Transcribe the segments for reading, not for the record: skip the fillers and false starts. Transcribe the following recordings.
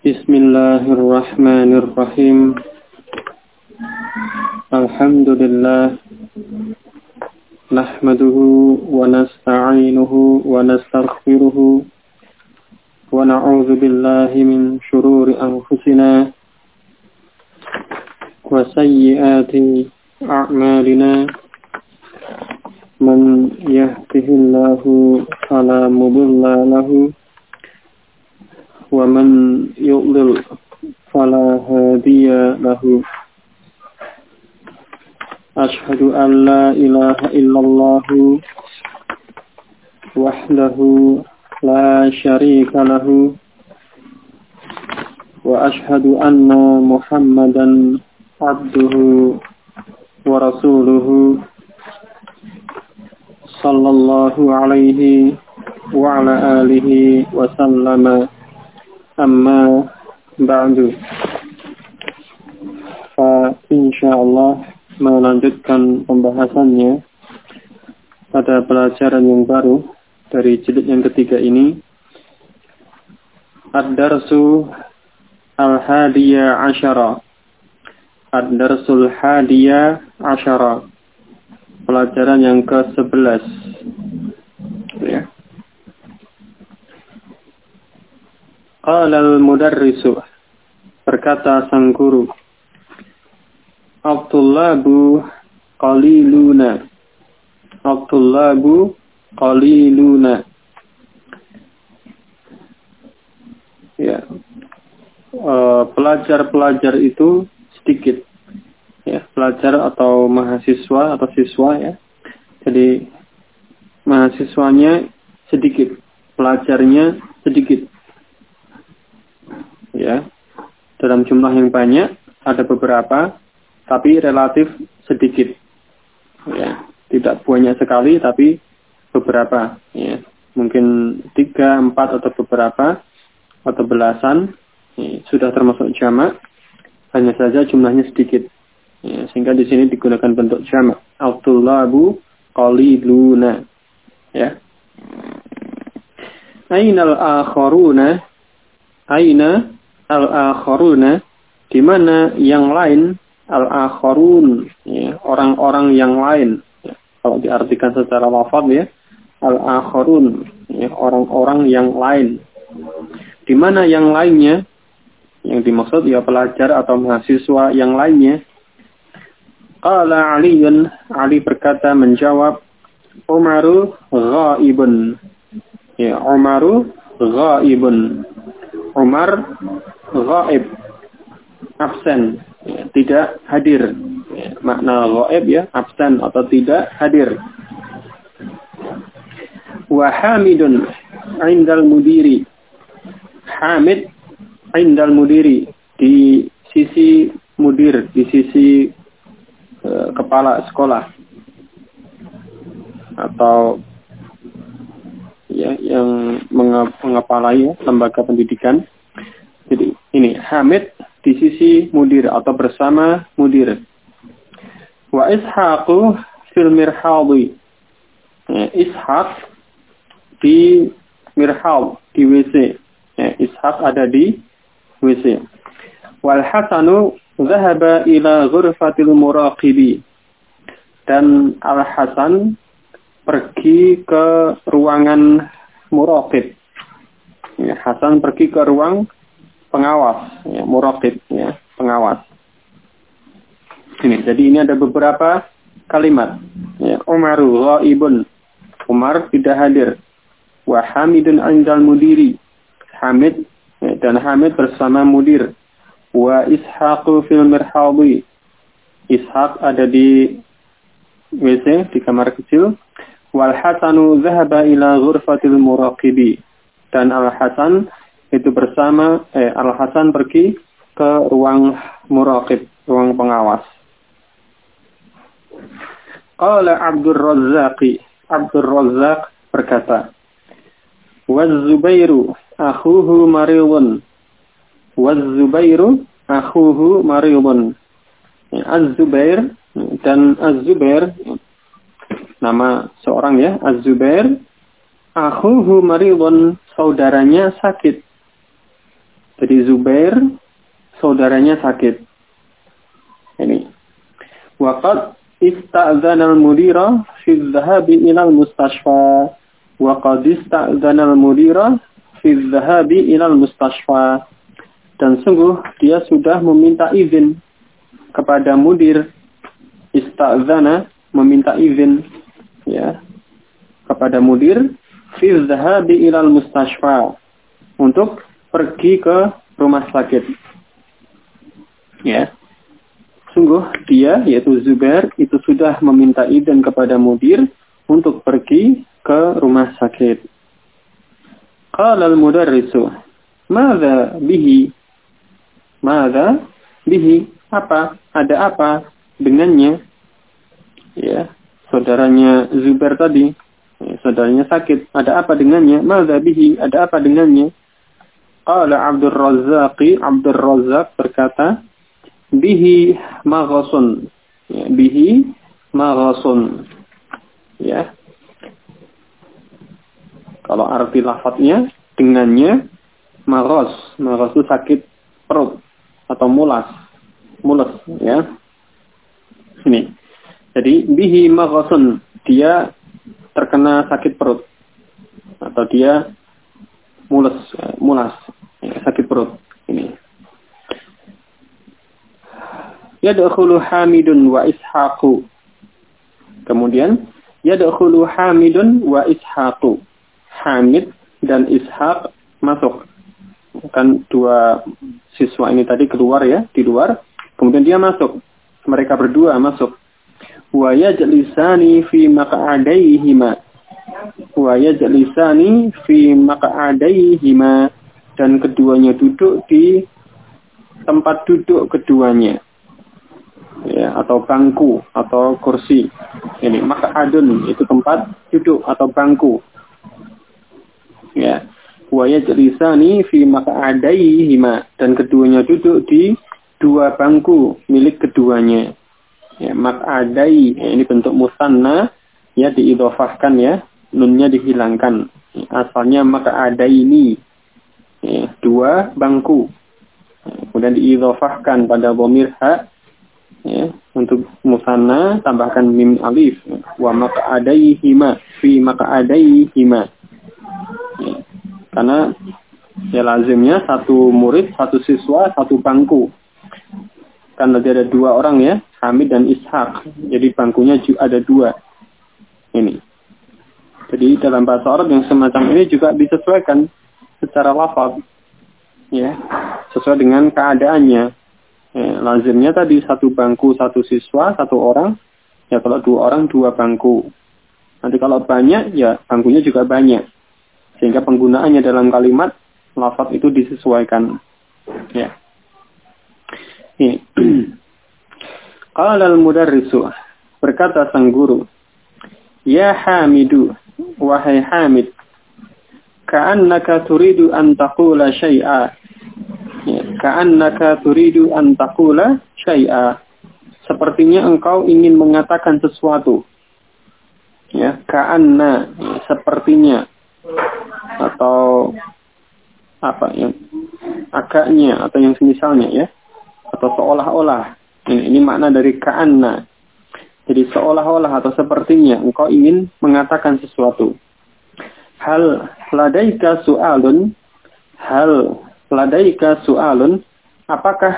Bismillahirrahmanirrahim. Alhamdulillah. Nahmaduhu wa nasta'inuhu wa nastaghfiruhu wa na'udzu billahi min shururi anfusina wa sayyiati a'malina. Man yahdihillahu fala mudilla lahu wa man yudlil fala hadiya lahu. Ashhadu an la ilaha illallah wahdahu la syarika lahu wa ashhadu anna Muhammadan abduhu wa rasuluhu sallallahu alaihi wa ala alihi wa sallama. Amma ba'du. Insyaallah melanjutkan pembahasannya pada pelajaran yang baru dari jilid yang ketiga ini. Ad-Darsu Al-Hadiya Asyara. Ad-Darsul Hadiya Asyara. Pelajaran yang ke-11. Ya. Qala al-mudarrisu, berkata sang guru, At-tullabu qaliluna. At-tullabu qaliluna. Ya. Pelajar-pelajar itu sedikit. Ya, pelajar atau mahasiswa atau siswa ya. Jadi mahasiswanya sedikit, pelajarnya sedikit. Ya. Dalam jumlah yang banyak ada beberapa, tapi relatif sedikit. Ya, tidak banyak sekali tapi beberapa ya. Mungkin 3, 4 atau beberapa atau belasan ya, sudah termasuk jamak. Hanya saja jumlahnya sedikit. Ya, sehingga di sini digunakan bentuk jamak. At-tullabu qaliluna. Ya. Aina al-akharuna? Aina al-akharuna? Di mana yang lain? Al-akharun, ya, orang-orang yang lain. Ya, kalau diartikan secara lafaz ya, al-akharun, ya, orang-orang yang lain. Di mana yang lainnya? Yang dimaksud ya pelajar atau mahasiswa yang lainnya. Qala Aliyun, Ali berkata menjawab, Umaru ghaibun. Ya, Umaru ghaibun. Umar ghaib, absen, ya, tidak hadir. Ya, makna ghaib ya, absen atau tidak hadir. Wa Hamidun indal mudiri. Hamid indal mudiri, di sisi mudir, di sisi kepala sekolah atau ya yang mengepalai ya, lembaga pendidikan. Jadi ini Hamid di sisi mudir atau bersama mudir. Wa Ishaqu fil mirhadi. Ya, Ishaq di mirhad, di WC. Ya, Ishaq ada di WC. Wal Hasanu dhahaba ila ghurfatil muraqibi. Dan Al-Hasan pergi ke ruangan muraqib. Ya, Hasan pergi ke ruang pengawas, ya, muraqib, ya, pengawas. Jadi ini ada beberapa kalimat. Ya, Umaru ghaibun. Umar tidak hadir. Wa Hamidun indal mudiri. Hamid, ya, dan Hamid bersama mudir. Wa Ishaqu fil mirhadi. Ishaq ada di WC, di kamar kecil. Wal Hasanu dhahaba ila ghurfatil muraqibi. Dan Al-Hasan itu bersama Al-Hasan pergi ke ruang muraqib, ruang pengawas. Qala Abdul Razzaq, Abdul Razzaq berkata, "Waz-Zubairu akhuhu maridun." Waz-Zubairu akhuhu maridun. Az-Zubair dan Az-Zubair nama seorang ya, Az-Zubair akhuhu maridun, saudaranya sakit. Jadi Zubair saudaranya sakit. Ini. Waqad ista'dzana al-mudira fi adh-dhahabi ila al-mustashfa. Waqad ista'dzana al-mudira fi adh-dhahabi ila al-mustashfa. Dan sungguh dia sudah meminta izin kepada mudir. Ista'dzana, meminta izin, ya, kepada mudir fi adh-dhahabi ila al-mustashfa, untuk pergi ke rumah sakit. Ya. Sungguh dia, yaitu Zubair, itu sudah meminta izin kepada mudir untuk pergi ke rumah sakit. Qala al-mudarrisu, "Madza bihi?" Madza bihi? Apa? Ada apa dengannya? Ya, saudaranya Zubair tadi, saudaranya sakit. Ada apa dengannya? Madza bihi? Ada apa dengannya? Qala Abdul Razzaq berkata, bihi maghasun. Ya, bihi maghasun. Ya. Kalau arti lafadznya, dengannya maghas. Maghas itu sakit perut atau mules, ya. Ini. Jadi bihi maghasun, dia terkena sakit perut atau dia mules, ya, sakit perut. Ini. Yadkhulu Hamidun wa Ishaqu. Kemudian yadkhulu Hamidun wa Ishaqu. Hamid dan Ishaq masuk. Kan dua siswa ini tadi keluar, ya, di luar. Kemudian dia masuk. Mereka berdua masuk. Wa yajlisani fi maq'adaihima. Wa yajlisani fi maq'adaihima. Dan keduanya duduk di tempat duduk keduanya. Ya, atau bangku atau kursi. Ini maq'adun, itu tempat duduk atau bangku. Ya. Wa yajlisani fi maq'adaihima, dan keduanya duduk di dua bangku milik keduanya. Ya, maq'adai, ya, ini bentuk musanna, ya, diidhofahkan, ya, nunnya dihilangkan. Ya, asalnya maq'adaini, ya, dua bangku. Ya, kemudian diidhofahkan pada dhamir ha, ya, untuk musanna tambahkan mim alif. Wa maq'adaihima, fi maq'adaihima. Ya, karena ya lazimnya satu murid, satu siswa, satu bangku. Kan nanti ada dua orang, ya, Hamid dan Ishaq. Jadi bangkunya ada dua. Ini. Jadi dalam bahasa Arab yang semacam ini juga disesuaikan secara lafaz, ya, sesuai dengan keadaannya. Ya, lazimnya tadi satu bangku, satu siswa, satu orang. Ya, kalau dua orang, dua bangku. Nanti kalau banyak, ya bangkunya juga banyak. Sehingga penggunaannya dalam kalimat lafaz itu disesuaikan. Ya. Ini. Qala al-mudarrisu, berkata sang guru, ya Hamidu, wahai Hamid, ka'annaka turidu an taqula syai'a. Ya, ka'annaka turidu an taqula syai'a. Sepertinya engkau ingin mengatakan sesuatu. Ya, ka'anna, ya, sepertinya, atau apa yang agaknya atau yang semisalnya, ya, atau seolah-olah. Ini makna dari ka'anna. Jadi seolah-olah atau sepertinya engkau ingin mengatakan sesuatu. Hal ladaika su'alun, hal ladaika su'alun, apakah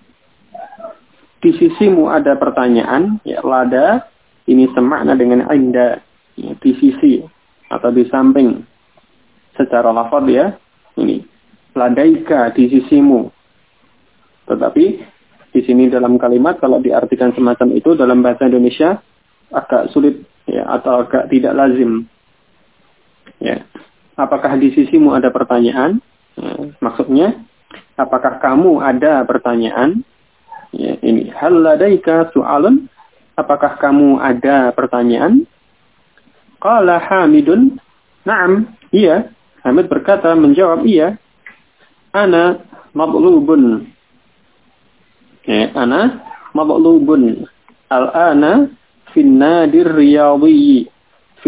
di sisimu ada pertanyaan? Ya, lada ini semakna dengan inda, ya, di sisi atau di samping. Secara lafaz, ya, ini ladaika, di sisimu. Tetapi di sini dalam kalimat kalau diartikan semacam itu dalam bahasa Indonesia agak sulit, ya, atau agak tidak lazim. Ya. Apakah di sisimu ada pertanyaan? Ya, maksudnya apakah kamu ada pertanyaan? Ya, ini hal ladaika su'alun, apakah kamu ada pertanyaan? Qala Hamidun, na'am, iya. Hamid berkata, menjawab, iya. Ana matlubun. Ya, ana matlubun. Al-ana finnadi riyadhi.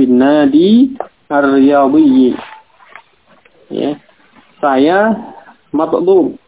Finnadi ar-riyadhi. Ya. Saya matlub,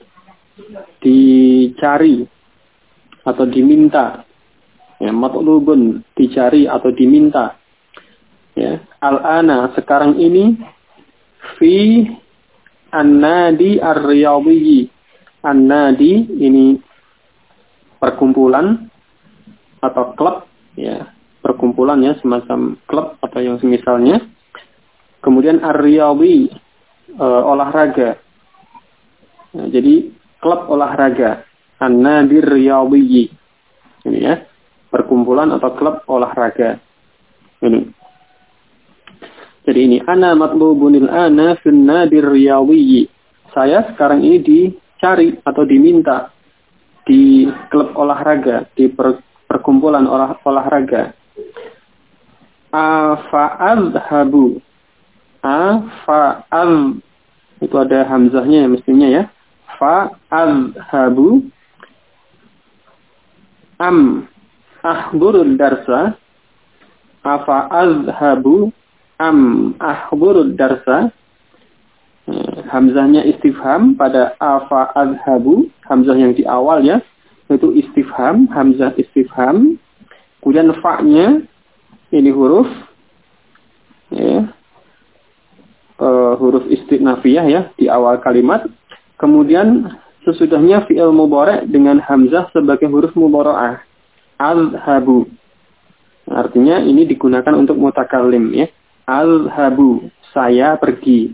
dicari atau diminta. Ya, matlubun, dicari atau diminta. Ya, al-ana, sekarang ini, fi an-nadi ar-riyadhi. An-nadi ini perkumpulan atau klub, ya, perkumpulan ya, semacam klub atau yang semisalnya. Kemudian ar-riyadhi, olahraga. Nah, jadi klub olahraga, an-nadi ar-riyadhi. Ini ya, perkumpulan atau klub olahraga. Ini. Jadi ini ana matlubunil ana fin nadir riyadhi. Saya sekarang ini dicari atau diminta di klub olahraga, di perkumpulan olahraga. Fa'adhabu. Fa'adh, itu ada hamzahnya ya mestinya ya. Fa'adhabu am ahdurud darsa. Fa'adhabu am ahdurud darsa. Hamzahnya istifham pada afa azhabu, hamzah yang di awal ya, itu istifham, hamzah istifham. Kemudian fa-nya ini huruf ya, huruf istinafiyah ya di awal kalimat. Kemudian sesudahnya fi'il mudhari' dengan hamzah sebagai huruf mudhari'ah, azhabu. Artinya ini digunakan untuk mutakallim ya. Azhabu, saya pergi.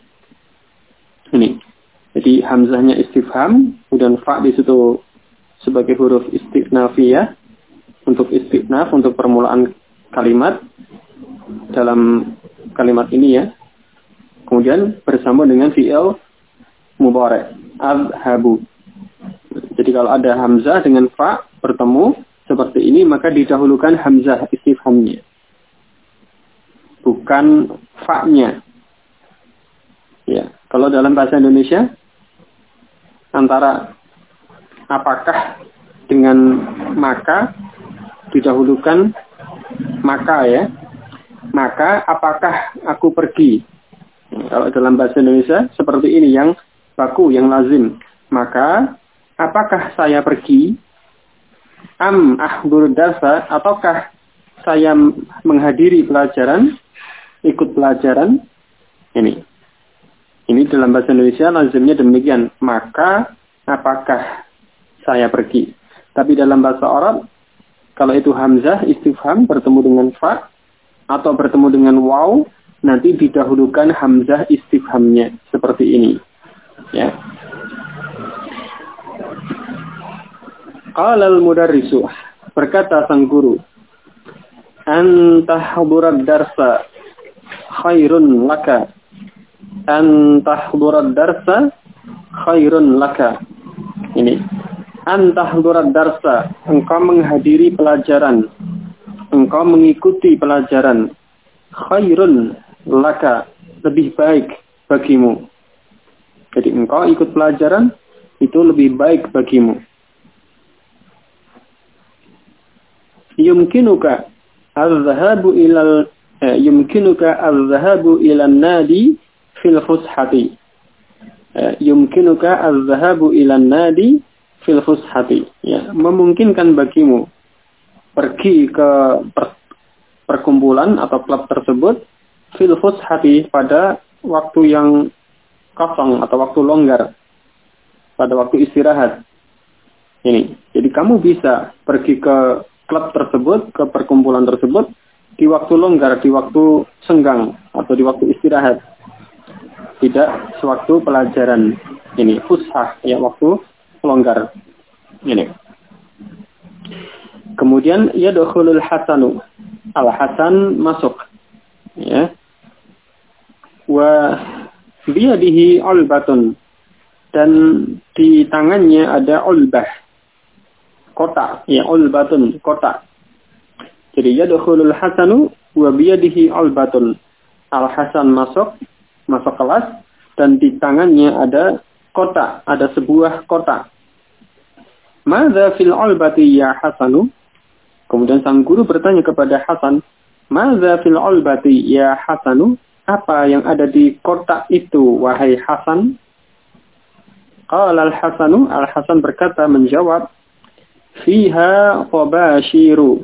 Ini. Jadi hamzahnya istifham, kemudian fa di situ sebagai huruf istinafiyah untuk istinaf, untuk permulaan kalimat dalam kalimat ini ya. Kemudian bersambung dengan fi'il mudhari', azhabu. Jadi kalau ada hamzah dengan fa bertemu seperti ini, maka didahulukan hamzah istifhamnya, bukan fa-nya. Ya, kalau dalam bahasa Indonesia antara apakah dengan maka didahulukan maka ya. Maka apakah aku pergi? Kalau dalam bahasa Indonesia seperti ini yang baku, yang lazim. Maka apakah saya pergi? Am ahdur darsa, ataukah saya menghadiri pelajaran, ikut pelajaran? Ini dalam bahasa Indonesia lazimnya demikian. Maka apakah saya pergi? Tapi dalam bahasa Arab, kalau itu hamzah istifham bertemu dengan fa atau bertemu dengan waw, nanti didahulukan hamzah istifhamnya seperti ini. Ya. Qala al-mudarrisu, berkata sang guru, antahdurat darsa khairun laka. Antahdurat darsa khairun laka. Ini. Antahdurat darsa, engkau menghadiri pelajaran, engkau mengikuti pelajaran. Khairun laka, lebih baik bagimu. Jadi engkau ikut pelajaran itu lebih baik bagimu. Yumkinuka az-zahabu ilal nadi fil fushati. Yumkinuka az-zahabu ilal nadi fil fushati. Ya, memungkinkan bagimu pergi ke perkumpulan atau klub tersebut fil fushati, pada waktu yang kosong atau waktu longgar, pada waktu istirahat. Ini. Jadi kamu bisa pergi ke klub tersebut, ke perkumpulan tersebut di waktu longgar, di waktu senggang atau di waktu istirahat. Tidak sewaktu pelajaran. Ini fushah, ya, waktu longgar. Ini. Kemudian yadkhulul hasanu. Al-Hasan masuk. Ya. Wa biyadihi ulbatun, dan di tangannya ada ulbah, kotak, ya, ulbatun, kotak. Jadi yadkhulul hasanu wa biyadihi ulbatun. Al-Hasan masuk kelas, dan di tangannya ada kotak, ada sebuah kotak. Madza fil ulbati ya Hasanu? Kemudian sang guru bertanya kepada Hasan, madza fil ulbati ya Hasanu? Apa yang ada di kotak itu, wahai Hasan? Qala Al-Hasan berkata menjawab, fiha qabashiru.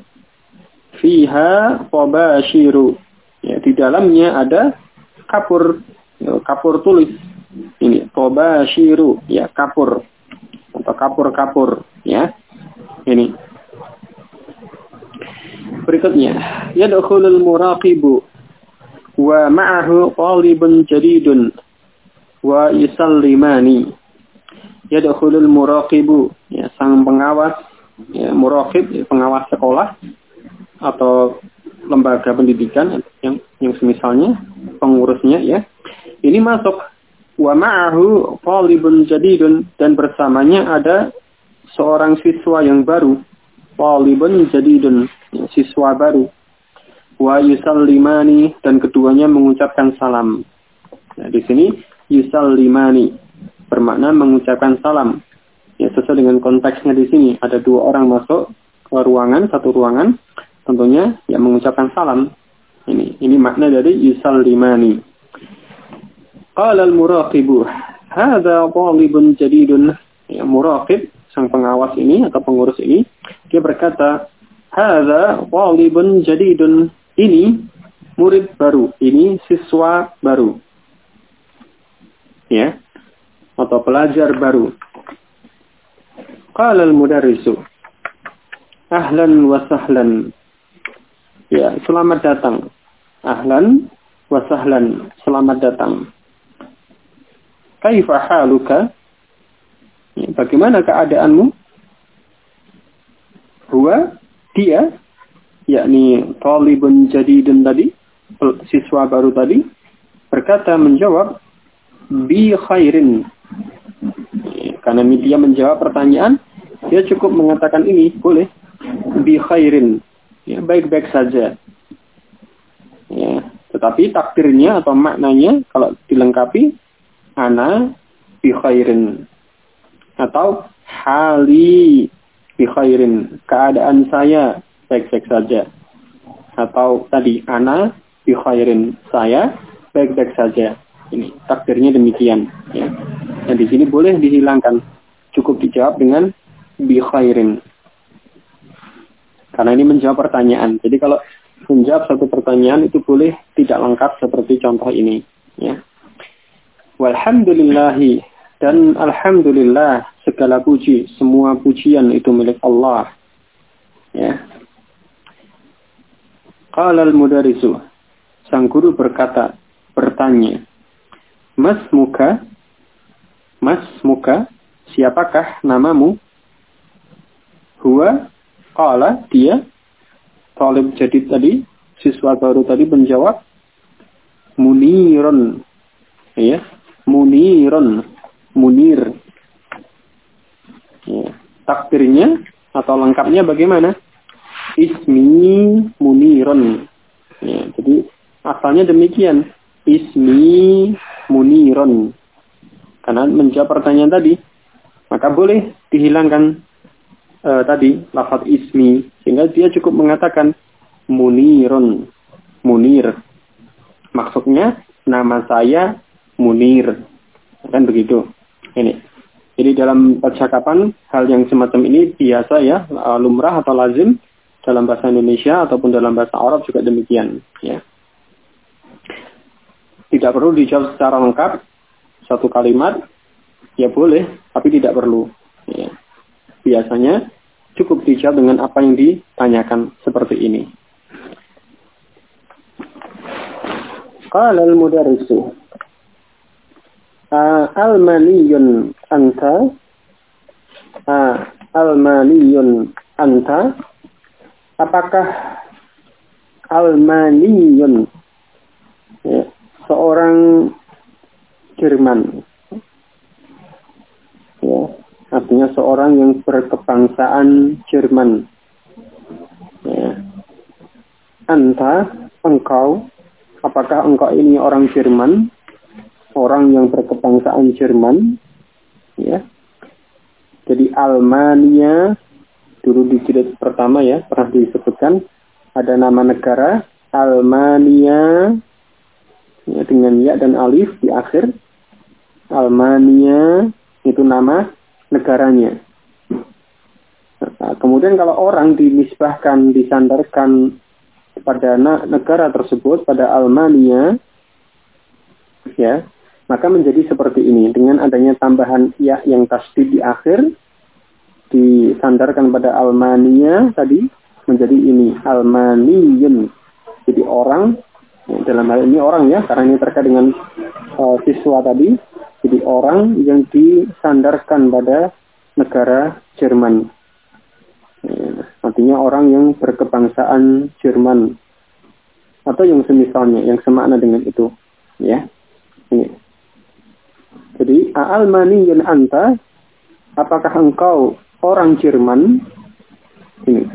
Ya, di dalamnya ada kapur, ya, kapur tulis. Ini qabashiru, ya, kapur atau kapur-kapur, ya. Ini. Berikutnya, yadkhulul muraqibu wa ma'ahu talibun jadidun wa yusallimani. Yadkhulul muraqibu, ya, sang pengawas, ya, muraqib, ya, pengawas sekolah atau lembaga pendidikan yang semisalnya pengurusnya, ya. Ini masuk, wa ma'ahu talibun jadidun, dan bersamanya ada seorang siswa yang baru. Talibun jadidun, ya, siswa baru. Wa yusallimani, dan keduanya mengucapkan salam. Nah, di sini yusallimani bermakna mengucapkan salam. Ya, sesuai dengan konteksnya di sini, ada dua orang masuk ke ruangan, satu ruangan, tentunya yang mengucapkan salam. Ini makna dari yusallimani. Qala al-muraqibu, hadza talibun jadidun. Ya, muraqib, sang pengawas ini atau pengurus ini, dia berkata, hadza talibun jadidun. Ini murid baru, ini siswa baru. Ya, atau pelajar baru. Qala al-mudarrisu, ahlan wa sahlan. Ya, selamat datang. Ahlan wa sahlan, selamat datang. Kaifa haluka? Ya, bagaimana keadaanmu? Huwa, dia, yakni talibun jadidun tadi, siswa baru tadi, berkata menjawab, bi khairin. Ya, karena dia menjawab pertanyaan, dia cukup mengatakan ini, boleh, bi khairin. Ya, baik-baik saja. Ya, tetapi takdirnya atau maknanya kalau dilengkapi, ana bi khairin, atau hali bi khairin, keadaan saya baik-baik saja, atau tadi ana bi khairin, saya baik-baik saja. Ini takdirnya demikian, ya. Dan di sini boleh dihilangkan, cukup dijawab dengan bi khairin, karena ini menjawab pertanyaan. Jadi kalau menjawab satu pertanyaan itu boleh tidak lengkap seperti contoh ini, ya. Walhamdulillahi, dan alhamdulillah, segala puji, semua pujian itu milik Allah, ya. Qala al-mudarrisu, sang guru bertanya, mas muka, siapakah namamu? Huwa, qala, dia, talib jadid tadi, siswa baru tadi menjawab, Munirun, ya, Munirun, Munir. Ya. Takdirnya atau lengkapnya bagaimana? Ismi Munirun. Ya, jadi asalnya demikian, Ismi Munirun. Karena menjawab pertanyaan tadi, maka boleh dihilangkan tadi lafaz ismi, sehingga dia cukup mengatakan Munirun, Munir. Maksudnya nama saya Munir, kan begitu. Ini. Jadi dalam percakapan hal yang semacam ini biasa, ya, lumrah atau lazim dalam bahasa Indonesia ataupun dalam bahasa Arab juga demikian, ya. Tidak perlu dijawab secara lengkap satu kalimat, ya boleh, tapi tidak perlu, ya. Biasanya cukup dijawab dengan apa yang ditanyakan seperti ini. Qala al-mudarrisu, almaniyun anta, almaniyun anta, apakah almaniyun, ya, seorang Jerman, ya, artinya seorang yang berkebangsaan Jerman, ya. Anta, engkau, apakah engkau ini orang Jerman, orang yang berkebangsaan Jerman, ya. Jadi Almania dulu di jilid pertama, ya, pernah disebutkan ada nama negara Almania, ya, dengan ya dan alif di akhir. Almania, Itu nama negaranya. Nah, kemudian kalau orang dinisbahkan, disandarkan pada negara tersebut, pada Almania, ya, maka menjadi seperti ini. Dengan adanya tambahan ya yang tasdid di akhir, disandarkan pada Almania tadi, menjadi ini, Almaniyun. Jadi orang, dalam hal ini orang ya, karena ini terkait dengan siswa tadi, jadi orang yang disandarkan pada negara Jerman. Artinya orang yang berkebangsaan Jerman atau yang semisalnya, yang semakna dengan itu, ya. Ini. Jadi Almaniyun anta, apakah engkau orang Jerman? Ini.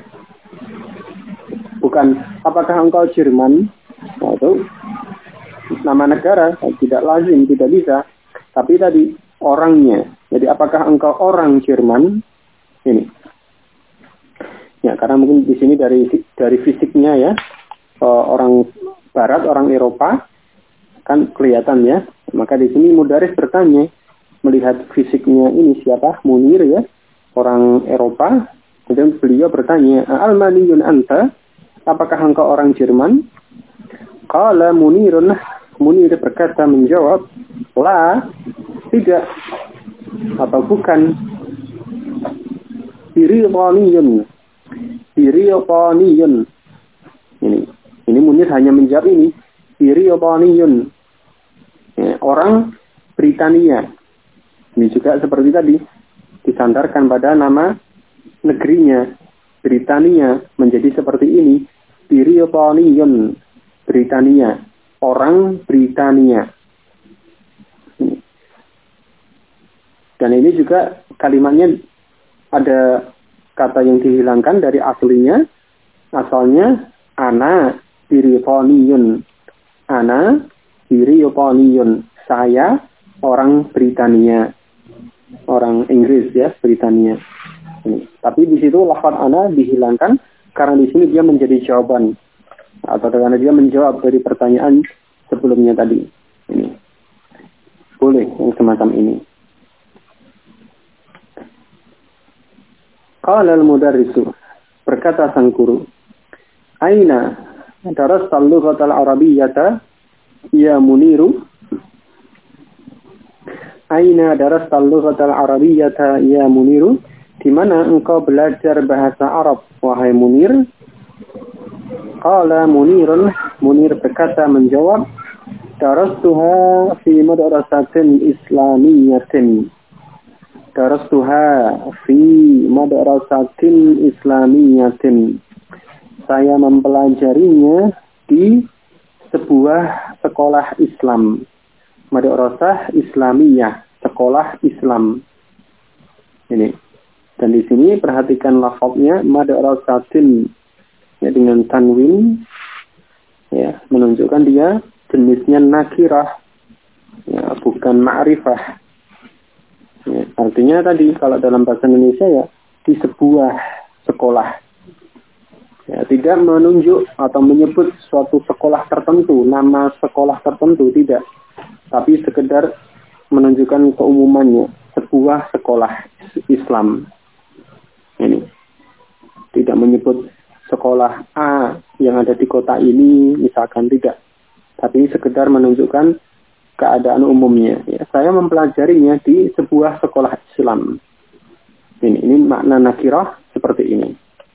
Bukan apakah engkau Jerman? Nah, itu nama negara, tidak lazim, tidak bisa. Tapi tadi orangnya. Jadi apakah engkau orang Jerman? Ini. Ya, karena mungkin di sini dari fisiknya ya, orang Barat, orang Eropa kan kelihatan ya. Maka di sini Mudaris bertanya, melihat fisiknya ini siapa? Munir ya, orang Eropa. Kemudian beliau bertanya, Almaniyun anta, apakah engkau orang Jerman? Qala Munirun, Munir berkata menjawab, la, tidak, atau bukan. Biriqaniyun. Ini Munir hanya menjawab ini. Biriqaniyun. Ya, orang Britania. Ini juga seperti tadi. Disandarkan pada nama negerinya. Britania menjadi seperti ini. Biriqaniyun. Britania. Orang Britania. Dan ini juga kalimatnya ada kata yang dihilangkan dari aslinya. Asalnya ana Biriqaniyun. Ana Biriqaniyun. Saya orang Britania. Orang Inggris ya, Britania. Ini. Tapi di situ lafaz ana dihilangkan karena di sini dia menjadi jawaban atau karena dia menjawab dari pertanyaan sebelumnya tadi. Ini. Boleh yang semacam ini. Qala al-mudarrisu, berkata sang guru, aina darasta al-lughata al-arabiyyata ya Muniru? Aina darasta al-lughata al-arabiyyata ya Muniru? Di mana engkau belajar bahasa Arab, wahai Munir? Qala Munirun, Munir berkata menjawab, darastuha fi madrasatin islamiyyatin. Darastuha fi madrasatin islamiyyatin. Saya mempelajarinya di sebuah sekolah Islam. Madrasah Islamiyah, sekolah Islam. Ini. Dan di sini perhatikan lafaznya madrasatin ya, dengan tanwin ya, menunjukkan dia jenisnya nakirah ya, bukan ma'rifah. Ya, artinya tadi kalau dalam bahasa Indonesia ya di sebuah sekolah. Ya, tidak menunjuk atau menyebut suatu sekolah tertentu, nama sekolah tertentu, tidak. Tapi sekedar menunjukkan keumumannya, sebuah sekolah Islam. Ini. Tidak menyebut sekolah A yang ada di kota ini, misalkan tidak. Tapi sekedar menunjukkan keadaan umumnya. Ya, saya mempelajarinya di sebuah sekolah Islam. Ini makna nakirah seperti ini.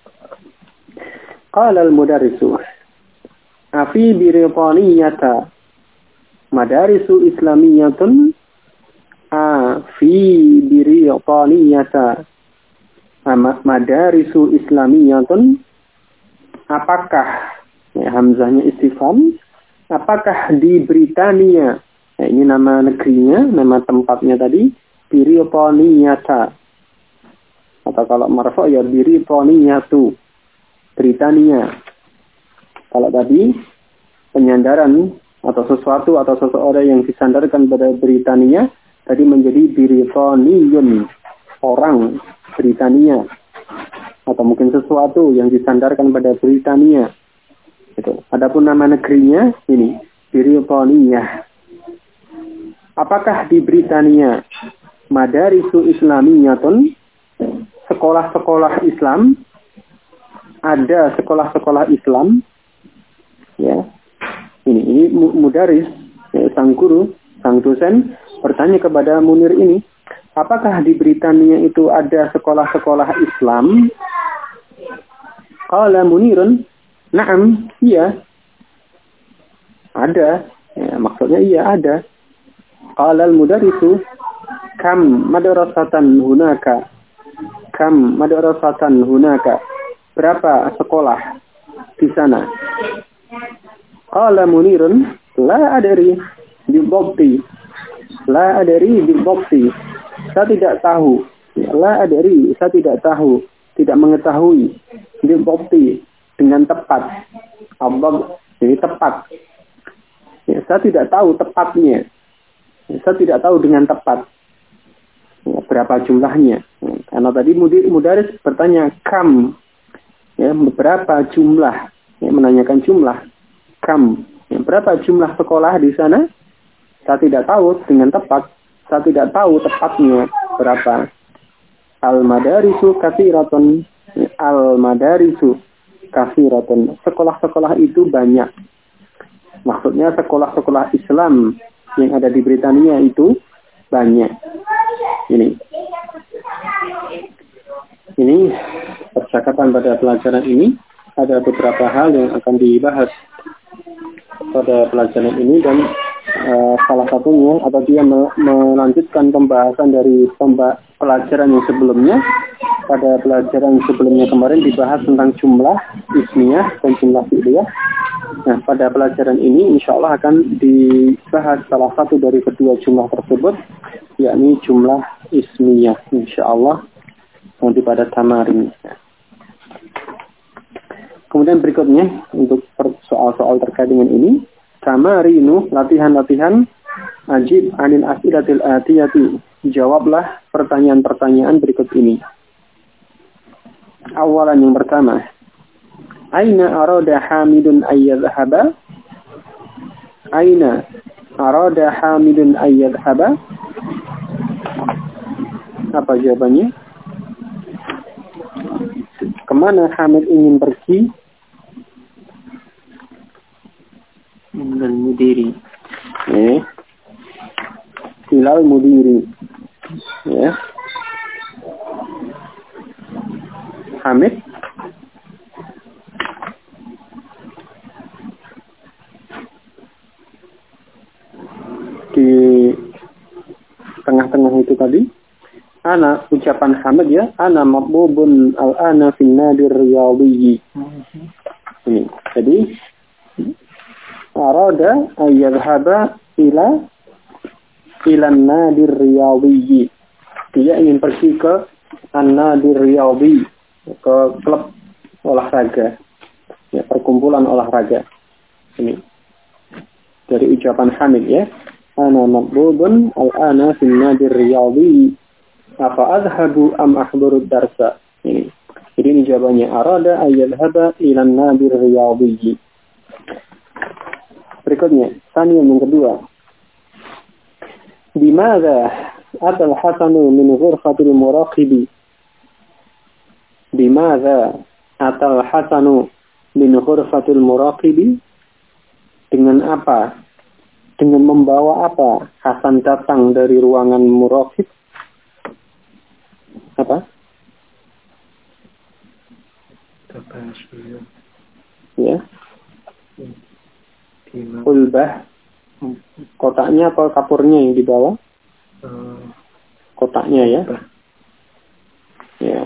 Qala al-mudarrisu afi biritaniyata madarisu islamiyatun afi biritaniyata madarisu islamiyatun. Apakah ya, hamzahnya istifham, apakah di Britania ya, ini nama negerinya, nama tempatnya tadi Biritaniyata, atau kalau marfu ya Biritaniyatu, Britania. Kalau tadi penyandaran atau sesuatu atau seseorang yang disandarkan pada Britania tadi menjadi Biritaniyun, orang Britania, atau mungkin sesuatu yang disandarkan pada Britania. Itu. Adapun nama negerinya ini Biritaniyah. Apakah di Britania madarisu islamiyatun, sekolah-sekolah Islam, ada sekolah-sekolah Islam, ya. Ini mudaris, ya, sang guru, sang dosen bertanya kepada Munir ini, apakah di Britania itu ada sekolah-sekolah Islam? Qala Munirun, na'am, iya. Ada, ya, maksudnya iya ada. Qala al-mudarisu, kam madrasatan hunaka? Kam madrasatan hunaka? Berapa sekolah di sana? Qala Munirun, la adari bidhabti. La adari bidhabti. Saya tidak tahu. La adari, saya tidak tahu, tidak mengetahui. Bidhabti, dengan tepat. Abab, jadi tepat. Ya, saya tidak tahu tepatnya. Ya, saya tidak tahu dengan tepat. Ya, berapa jumlahnya. Ya, karena tadi mudaris bertanya kam. Ya, berapa jumlah. Ya, menanyakan jumlah. Kam. Ya, berapa jumlah sekolah di sana? Saya tidak tahu dengan tepat. Saya tidak tahu tepatnya berapa. Al-madarisu katsiratun. Ya, al-madarisu katsiratun. Sekolah-sekolah itu banyak. Maksudnya sekolah-sekolah Islam yang ada di Britania itu banyak. Ini percakapan pada pelajaran ini. Ada beberapa hal yang akan dibahas pada pelajaran ini dan salah satunya atau dia melanjutkan pembahasan dari pelajaran yang sebelumnya. Pada pelajaran sebelumnya kemarin dibahas tentang jumlah ismiyah dan jumlah fi'liyah. Nah, pada pelajaran ini insya Allah akan dibahas salah satu dari kedua jumlah tersebut, yakni jumlah ismiyah, insya Allah, nanti pada tamarin. Kemudian berikutnya, untuk soal-soal terkait dengan ini, tamarinu, latihan-latihan, ajib anil as'ilatil atiyati, jawablah pertanyaan-pertanyaan berikut ini. Awalan yang pertama, Aina arada Hamidun ayyadhaba? Aina arada Hamidun ayyadhaba? Apa jawabannya? Kemana Hamid ingin pergi? Ilal mudiri. Ilal mudiri. Ya. Hamid di tengah-tengah itu tadi, ana, ucapan Hamid ya, ana matlubun al-ana fin nadir riyadiyyi. Ini. Jadi arada ayyadhhaba ila nadir riyadiyyi. Dia ingin pergi ke an-nadir riyadiyyi, ke klub olahraga. Ya, perkumpulan olahraga. Ini. Dari ucapan Hamid ya. Ana matlubun al-ana fin nadir riyadiyyi. Apa adhabu am ahduru darsa? Ini. Jadi ini jawabannya. Arada ayyadhhaba ila nadir riyadiyyi. Berikutnya, tanya yang kedua. Bimadza atal hasanu min ghurfatil muraqibi? Bimadza atal hasanu min ghurfatil muraqibi? Dengan apa? Dengan membawa apa Hasan datang dari ruangan muraqib? Apa? Ya. Ulbah. Kotaknya atau kapurnya yang dibawa? Kotaknya ya. Ya.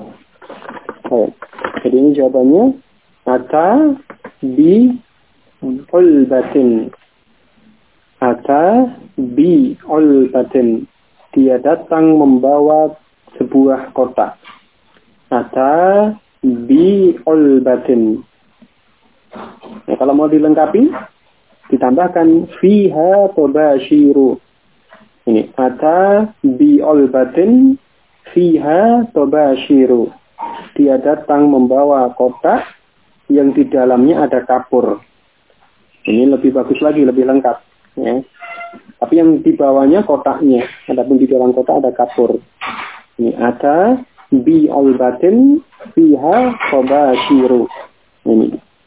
Jadi ini jawabannya ata bi ulbatin. Ata bi ulbatin. Dia datang membawa sebuah kotak. Ata bi ulbatin. Nah, kalau mau dilengkapi, ditambahkan fiha tobashiru. Ini ata bi ulbatin fiha tobashiru. Dia datang membawa kotak yang di dalamnya ada kapur. Ini lebih bagus lagi, lebih lengkap. Ya. Tapi yang di bawahnya kotaknya. Adapun di dalam kotak ada kapur. Ini ada bi albatin fiha khabashiru. Ini.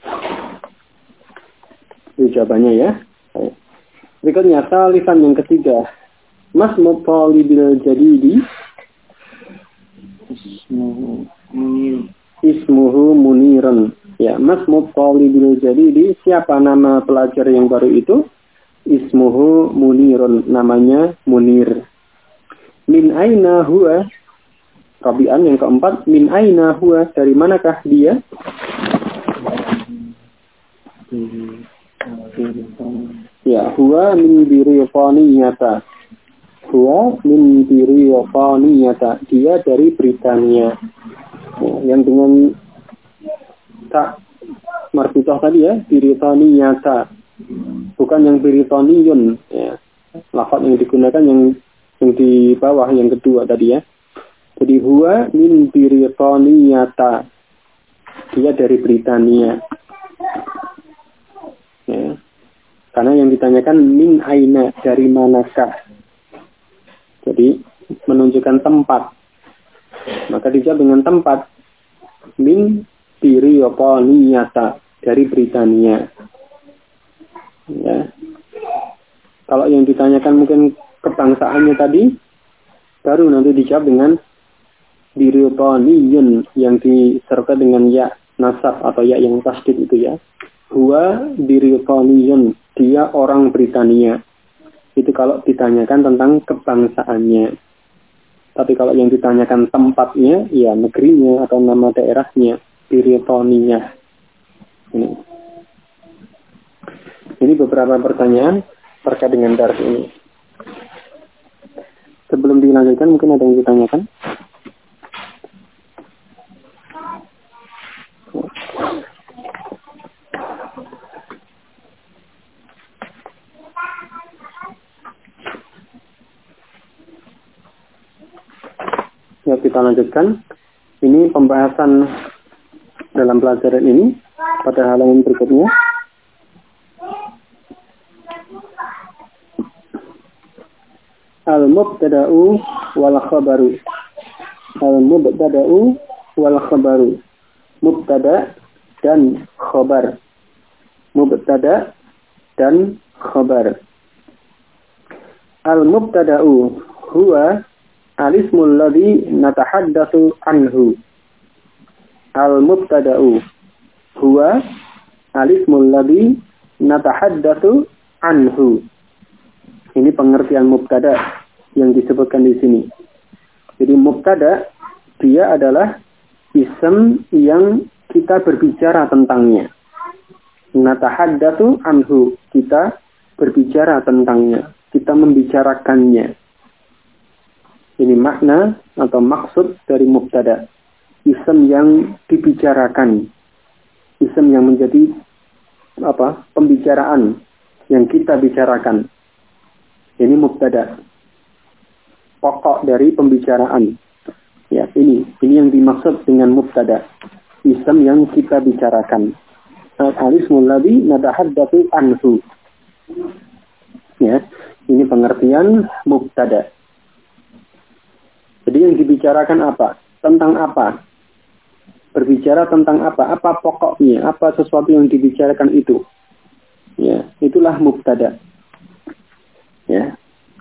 Itu jawabannya ya. Berikutnya talisan yang ketiga. Masmu talibil jadidi ismuhu munirun. Ya, masmu talibil jadidi, siapa nama pelajar yang baru itu? Ismuhu munirun, namanya Munir. Min aina huwa? Rabi'an yang keempat, min aina huwa, dari manakah dia? Ya, huwa min Biritaniyata. Huwa min Biritaniyata. Dia dari Britania. Ya, yang dengan tak marbutah tadi ya, Biritaniyata. Bukan yang Biritaniyun. Ya. Lafaz yang digunakan yang di bawah, yang kedua tadi ya. Jadi huwa min Biritaniyata. Dia dari Britania. Ya. Karena yang ditanyakan min aina, dari manakah. Jadi menunjukkan tempat. Maka dijawab dengan tempat. Min Biritaniyata, dari Britania. Ya. Kalau yang ditanyakan mungkin kebangsaannya tadi, baru nanti dijawab dengan Biritaniyun, yang disertai dengan ya nasab atau ya yang tasdid itu ya. Huwa Biritaniyun, dia orang Britania. Itu kalau ditanyakan tentang kebangsaannya. Tapi kalau yang ditanyakan tempatnya, ya negerinya atau nama daerahnya, Britania. Ini beberapa pertanyaan terkait dengan dars ini. Sebelum dilanjutkan, mungkin ada yang ditanyakan? Ya, kita lanjutkan. Ini pembahasan dalam pelajaran ini pada halaman berikutnya. Al-mubtada'u wal khabaru. Al-mubtada'u wal khabaru. Mubtada dan khabar. Mubtada dan khabar. Al-mubtada'u huwa al-ismul ladzi natahaddatsu anhu. Al-mubtada'u huwa al-ismul ladzi natahaddatsu anhu. Ini pengertian mubtada yang disebutkan di sini. Jadi mubtada, dia adalah isim yang kita berbicara tentangnya. Natahaddatsu anhu, kita berbicara tentangnya, kita membicarakannya. Ini makna atau maksud dari mubtada. Isim yang dibicarakan. Isim yang menjadi pembicaraan yang kita bicarakan. Ini mubtada. Pokok dari pembicaraan. Ya, ini yang dimaksud dengan mubtada. Isim yang kita bicarakan. Al-ismul ladzi natahaddatsu anhu. Ya, ini pengertian mubtada. Jadi yang dibicarakan apa? Tentang apa? Berbicara tentang apa? Apa pokoknya? Apa sesuatu yang dibicarakan itu? Ya, itulah mubtada. Ya.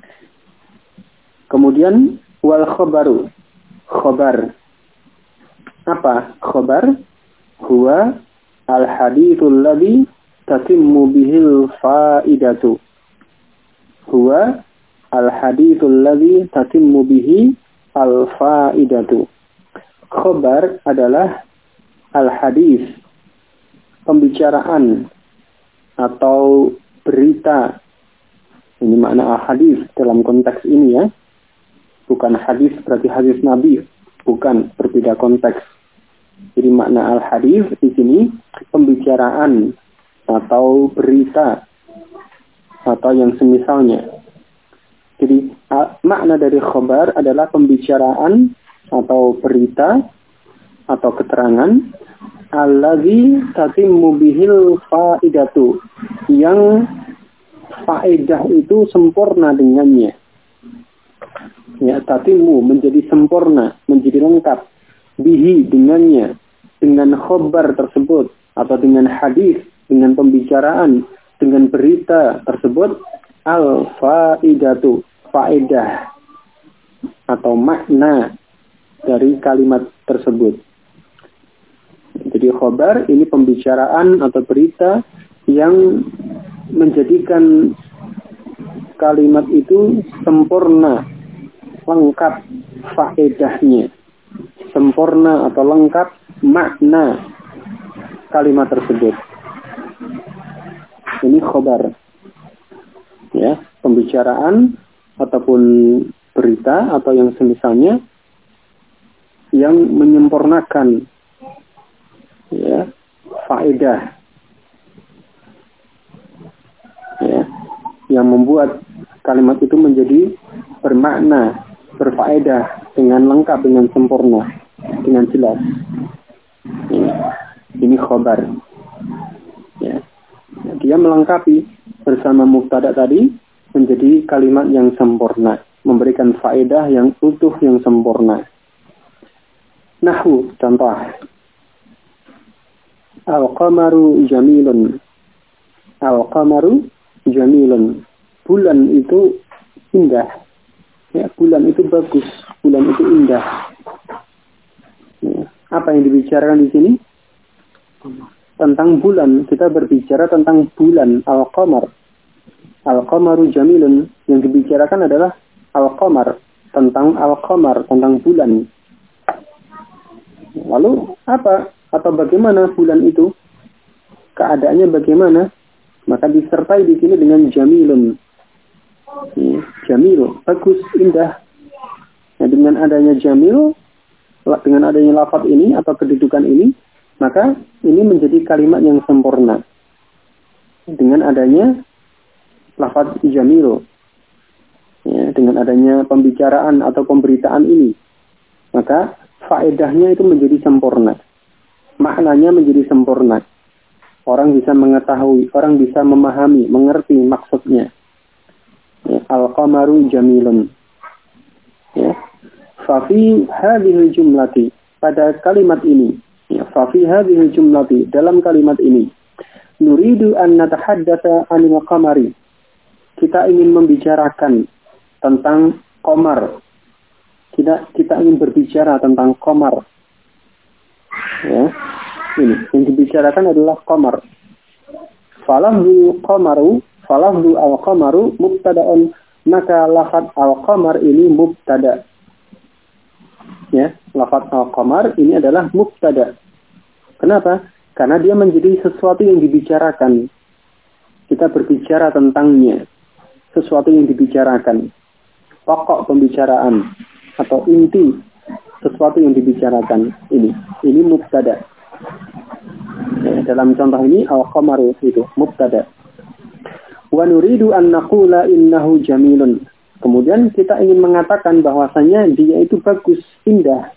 Kemudian wal khabaru. Khabar. Apa khabar? Huwa al haditsul ladzi tatimmu bihil faidatu. Huwa al haditsul ladzi tatimmu bihi al faidatu. Khabar adalah al hadis, pembicaraan atau berita. Ini makna hadis dalam konteks ini ya. Bukan hadis berarti hadis Nabi. Bukan, berbeda konteks. Jadi makna al-hadis di sini pembicaraan atau berita atau yang semisalnya. Jadi makna dari khabar adalah pembicaraan atau berita atau keterangan allazi tatimmu bihil faidatu, yang faedah itu sempurna dengannya. Ya, tatimu menjadi sempurna, menjadi lengkap. Bihi dengannya, dengan khobar tersebut, atau dengan hadis, dengan pembicaraan, dengan berita tersebut, al-faidatu, faedah, atau makna dari kalimat tersebut. Jadi khobar ini pembicaraan atau berita yang menjadikan kalimat itu sempurna, lengkap faedahnya, sempurna atau lengkap makna kalimat tersebut. Ini khobar, ya, pembicaraan ataupun berita atau yang semisalnya yang menyempurnakan, ya, faedah, ya, yang membuat kalimat itu menjadi bermakna, berfaedah dengan lengkap, dengan sempurna, dengan jelas. Ini khobar. Ya. Dia melengkapi bersama mubtada tadi menjadi kalimat yang sempurna, memberikan faedah yang utuh, yang sempurna. Nahwu, contoh. Al-qamaru jamilun. Al-qamaru jamilun. Bulan itu indah. Ya, bulan itu bagus, bulan itu indah. Ya. Apa yang dibicarakan di sini? Tentang bulan. Kita berbicara tentang bulan, al-qamar. Al-qamaru jamilun. Yang dibicarakan adalah al-qamar, tentang al-qamar, tentang bulan. Lalu apa atau bagaimana bulan itu? Keadaannya bagaimana? Maka disertai di sini dengan jamilun. Ya, jamil, bagus, indah. Nah, dengan adanya jamil, dengan adanya lafaz ini atau kedudukan ini, maka ini menjadi kalimat yang sempurna. Dengan adanya lafaz jamil, ya, dengan adanya pembicaraan atau pemberitaan ini, maka faedahnya itu menjadi sempurna. Maknanya menjadi sempurna. Orang bisa mengetahui, orang bisa memahami, mengerti maksudnya. Ya, al-qamaru jamilun. Ya. Fafi hadhil jumlati, pada kalimat ini, ya, fafi hadhil jumlati, dalam kalimat ini, nuridu an natahaddatsa 'anil qamari. Kita ingin membicarakan tentang qamar. Kita ingin berbicara tentang qamar. Ya. Ini yang dibicarakan adalah qamar. Falafzu qamaru, falafzu al-qamaru mubtada'un, maka lafaz al-qamar ini mubtada. Ya, lafaz al-qamar ini adalah mubtada. Kenapa? Karena dia menjadi sesuatu yang dibicarakan. Kita berbicara tentangnya. Sesuatu yang dibicarakan. Pokok pembicaraan atau inti sesuatu yang dibicarakan ini mubtada. Ya, dalam contoh ini al-qamaru itu mubtada. Wa nuridu an naqula innahu jamilun. Kemudian kita ingin mengatakan bahwasanya dia itu bagus, indah.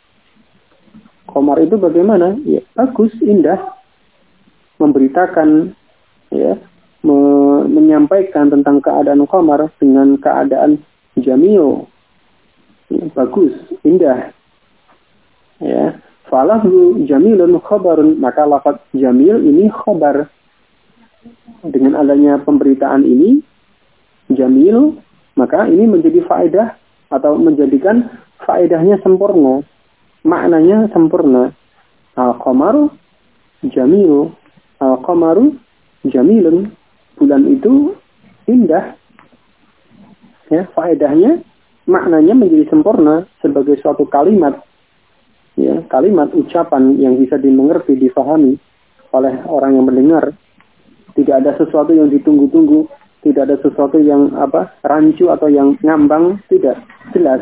Qamar itu bagaimana? Ya, bagus, indah. Memberitakan, ya, menyampaikan tentang keadaan qamar dengan keadaan jamil. Ya, bagus, indah. Ya, falafzu jamilun khabarun, maka lafaz jamil ini khabar. Dengan adanya pemberitaan ini jamil, maka ini menjadi faedah atau menjadikan faedahnya sempurna, maknanya sempurna. Al-qamaru jamil, al-qamaru jamilun, bulan itu indah. Ya, faedahnya, maknanya menjadi sempurna sebagai suatu kalimat. Ya, kalimat ucapan yang bisa dimengerti, difahami oleh orang yang mendengar. Tidak ada sesuatu yang ditunggu-tunggu, tidak ada sesuatu yang rancu atau yang ngambang, tidak, jelas.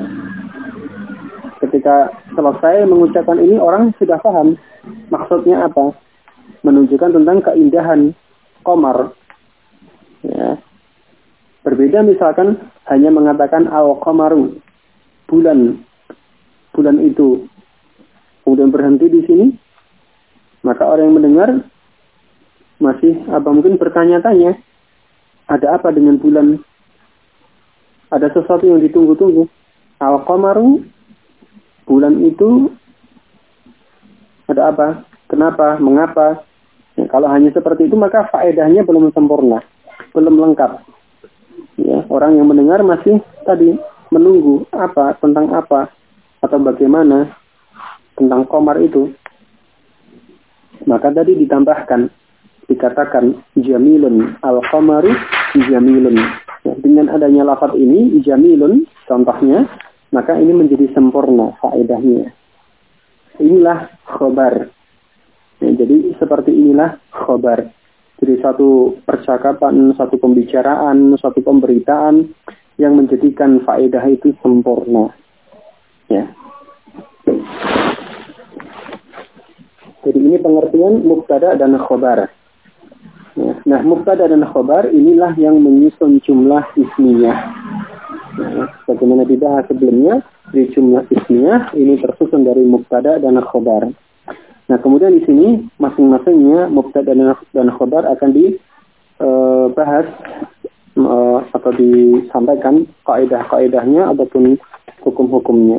Ketika selesai mengucapkan ini, orang sudah paham maksudnya apa. Menunjukkan tentang keindahan qamar. Ya. Berbeda misalkan hanya mengatakan al-qamaru, bulan itu, kemudian berhenti di sini, maka orang yang mendengar masih mungkin bertanya-tanya, Ada apa dengan bulan? Ada sesuatu yang ditunggu-tunggu. Al-qamaru, bulan itu ada apa? Kenapa? Mengapa? Ya, kalau hanya seperti itu maka faedahnya belum sempurna, belum lengkap. Ya, orang yang mendengar masih tadi menunggu apa, tentang apa, atau bagaimana tentang qamar itu. Maka tadi ditambahkan, dikatakan jamilun, al-qamaru jamilun. Ya, dengan adanya lafaz ini jamilun contohnya, maka ini menjadi sempurna faedahnya. Inilah khobar. Ya, jadi seperti inilah khobar. Jadi satu percakapan, satu pembicaraan, satu pemberitaan yang menjadikan faedah itu sempurna. Ya. Jadi ini pengertian mubtada dan khobar. Ya. Nah, mubtada dan khobar inilah yang menyusun jumlah ismiyah. Ya. Bagaimana dibahas sebelumnya, di jumlah ismiyah ini tersusun dari mubtada dan khobar. Nah, kemudian di sini masing-masingnya mubtada dan khobar akan dibahas atau disampaikan kaidah-kaidahnya ataupun hukum-hukumnya.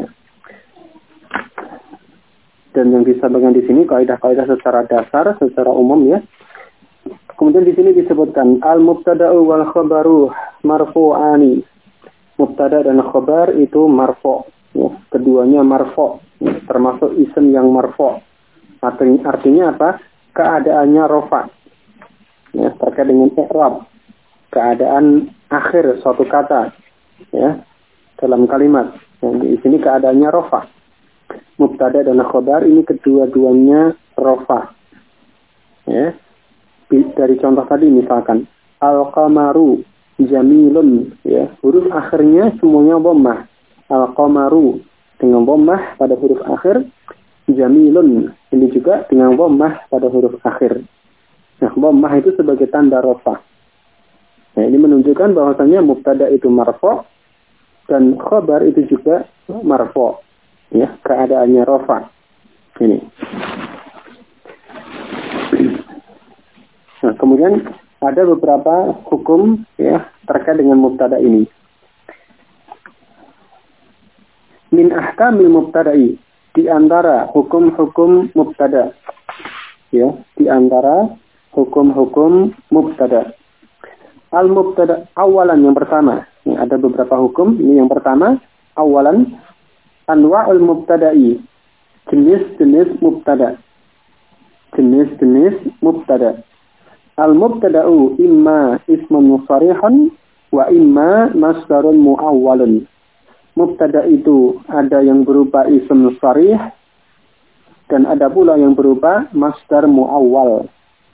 Dan yang disampaikan di sini kaidah-kaidah secara dasar, secara umum ya. Kemudian di sini disebutkan al-mubtada'u wal khabaru marfu'ani. Mubtada dan khabar itu marfu', ya. Keduanya marfu', ya. Termasuk isim yang marfu'. Artinya apa? Keadaannya rafa'. Ya, terkait dengan i'rab. Keadaan akhir suatu kata, ya, dalam kalimat. Ya, di sini keadaannya rafa'. Mubtada dan khabar ini kedua-duanya rafa'. Ya. Dari contoh tadi misalkan al-qamaru jamilun, ya, huruf akhirnya semuanya dhammah. Al-qamaru dengan dhammah pada huruf akhir, jamilun ini juga dengan dhammah pada huruf akhir. Nah, dhammah itu sebagai tanda rafa'. Nah, ini menunjukkan bahwasanya mubtada itu marfu' dan khabar itu juga marfu'. Ya, keadaannya rafa'. Ini. Nah, kemudian ada beberapa hukum ya terkait dengan mubtada ini. Min ahkamil mubtada'i, di antara hukum-hukum mubtada. Ya, di antara hukum-hukum mubtada. Al-mubtada awalan yang pertama. Ya, ada beberapa hukum. Ini yang pertama, awalan anwa'ul mubtada'i, jenis-jenis mubtada. Jenis-jenis mubtada. Al-mubtada'u imma ismun sharihun wa imma masdarun mu'awwalun. Mubtada itu ada yang berupa ism sharih dan ada pula yang berupa masdar mu'awwal.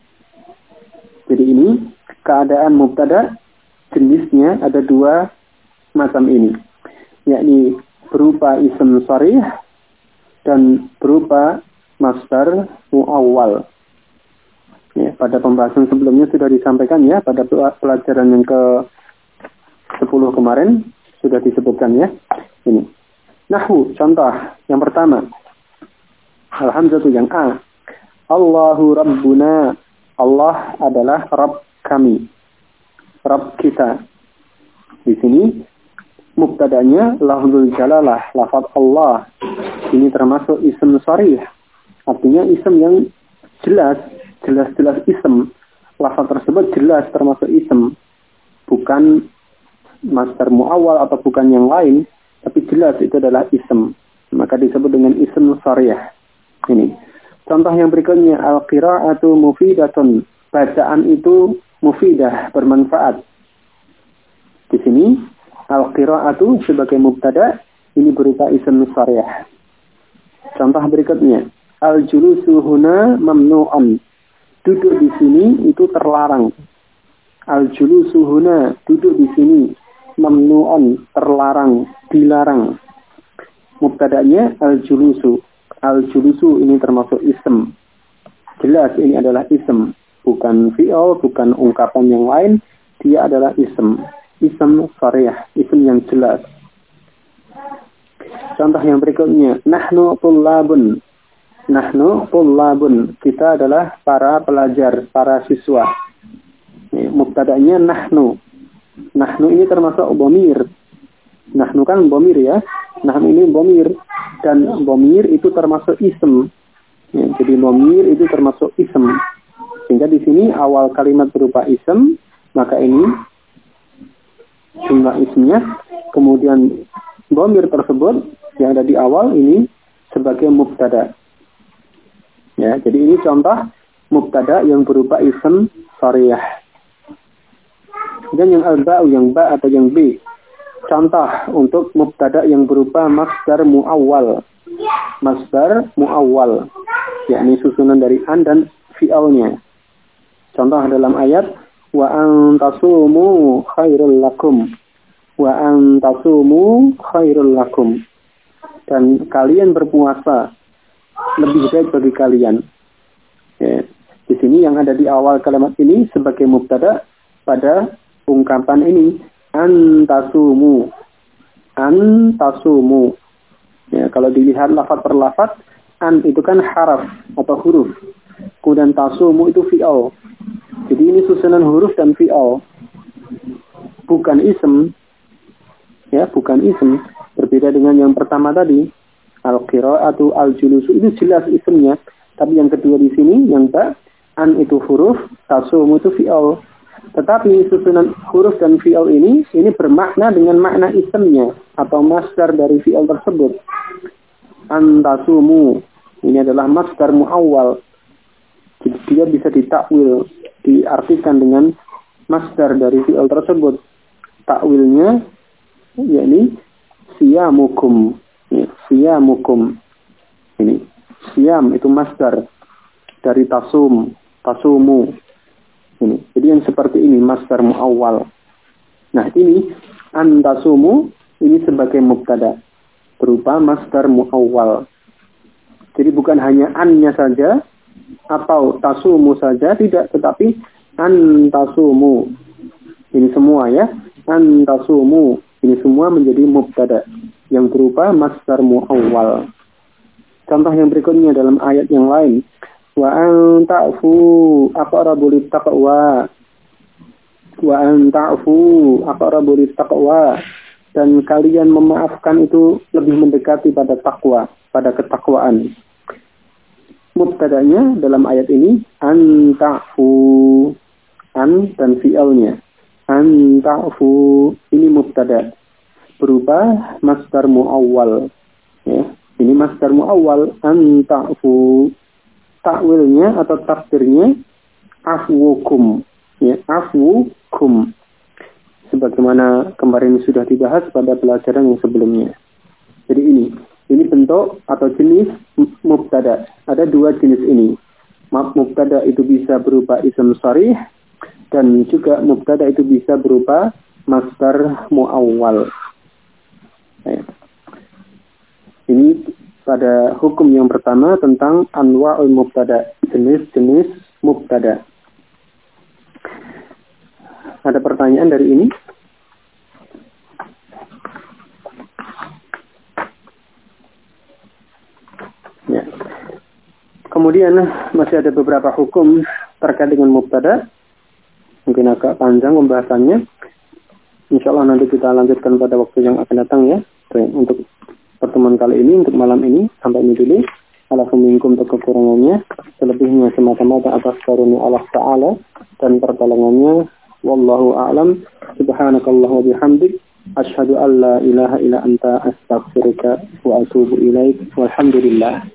Jadi ini keadaan mubtada jenisnya ada dua macam ini, yakni berupa ism sharih dan berupa masdar mu'awwal. Ya, pada pembahasan sebelumnya sudah disampaikan ya, pada pelajaran yang ke-10 kemarin sudah disebutkan ya. Ini. Nahwu, contoh yang pertama. Alhamdulillah yang A. Allahu Rabbuna. Allah adalah Rabb kami. Rabb kita. Di sini mubtadanya lafzul jalalah, lafaz Allah. Ini termasuk ism sharih. Artinya ism yang jelas ism. Lafaz tersebut jelas termasuk ism. Bukan masdar mu'awwal atau bukan yang lain, tapi jelas itu adalah ism. Maka disebut dengan ism sharih. Ini. Contoh yang berikutnya, al-qira'atu mufidatun. Bacaan itu mufidah, bermanfaat. Di sini al-qira'atu sebagai mubtada ini berupa ism sharih. Contoh berikutnya, al-julusu huna mamnu'an. Duduk di sini itu terlarang. Al-julusu huna, duduk di sini, mamnu'an, terlarang, dilarang. Mubtada'nya al-julusu. Al-julusu ini termasuk ism. Jelas ini adalah ism, bukan fi'il, bukan ungkapan yang lain, dia adalah ism. Ism sharih, ism yang jelas. Contoh yang berikutnya, nahnu tullabun. Nahnu tullabun, kita adalah para pelajar, para siswa. Mubtada'nya nahnu. Nahnu ini termasuk dhamir. Nahnu kan dhamir ya. Nahnu ini dhamir. Dan dhamir itu termasuk ism. Ya, jadi dhamir itu termasuk ism. Sehingga di sini awal kalimat berupa ism, maka ini jumlah ismnya, kemudian dhamir tersebut yang ada di awal ini sebagai mubtada. Ya, jadi ini contoh mubtada yang berupa ism sharih. Dan yang al-ba'u, yang ba atau yang b, contoh untuk mubtada yang berupa masdar muawwal. Masdar muawwal, yakni susunan dari an dan fi'alnya. Contoh dalam ayat wa an tasumu khairul lakum. Wa an tasumu khairul lakum. Dan kalian berpuasa lebih baik bagi kalian. Ya. Di sini yang ada di awal kalimat ini sebagai mubtada pada ungkapan ini an tasumu. An tasumu. Ya, kalau dilihat lafaz per lafaz, an itu kan haraf atau huruf. Kemudian tasumu itu fi'al. Jadi ini susunan huruf dan fi'al. Bukan ism. Ya, bukan ism. Berbeda dengan yang pertama tadi. Al-qira'atu al-julusu itu jelas ismnya. Tapi yang kedua di sini, yang ba, an itu huruf, tasumu itu fi'al. Tetapi susunan huruf dan fi'al ini bermakna dengan makna ismnya atau masdar dari fi'al tersebut. Antasumu ini adalah masdar muawwal. Jadi dia bisa ditakwil, diartikan dengan masdar dari fi'al tersebut. Takwilnya yakni siyamukum. Ya, siyamukum. Ini siyam itu masdar dari tasum, tasumu. Ini. Jadi yang seperti ini masdar muawwal. Nah, ini antasumu ini sebagai mubtada berupa masdar muawwal. Jadi bukan hanya an-nya saja atau tasumu saja, tidak, tetapi antasumu. Ini semua ya. Antasumu ini semua menjadi mubtada yang berupa masdar muawwal. Contoh yang berikutnya dalam ayat yang lain. Wa an ta'fu aqrabu littaqwa. Wa an ta'fu aqrabu littaqwa. Dan kalian memaafkan itu lebih mendekati pada takwa, pada ketakwaan. Mubtadanya dalam ayat ini an ta'fu. An dan fi'alnya. An ta'fu ini mubtada berupa masdar muawwal. Ya, ini masdar muawwal an ta'fu. Takwilnya atau takdirnya afwukum, ya, afwukum, sebagaimana kemarin sudah dibahas pada pelajaran yang sebelumnya. Jadi ini bentuk atau jenis mubtada. Ada dua jenis ini. Mubtada itu bisa berupa ism sharih dan juga mubtada itu bisa berupa masdar muawwal. Ya. Ini pada hukum yang pertama tentang anwa'ul mubtada, jenis-jenis mubtada. Ada pertanyaan dari ini? Ya. Kemudian masih ada beberapa hukum terkait dengan mubtada. Mungkin agak panjang pembahasannya. Insya Allah nanti kita lanjutkan pada waktu yang akan datang ya. Untuk pertemuan kali ini, untuk malam ini, sampai ini dulu. Alhamdulillah untuk kekurangannya, selebihnya semata-mata atas karunia Allah Ta'ala dan pertolongannya. Wallahu a'lam. Subhanakallah wa bihamdik. Ashhadu an la ilaha illa anta astaghfiruka wa atubu ilaik. Walhamdulillah.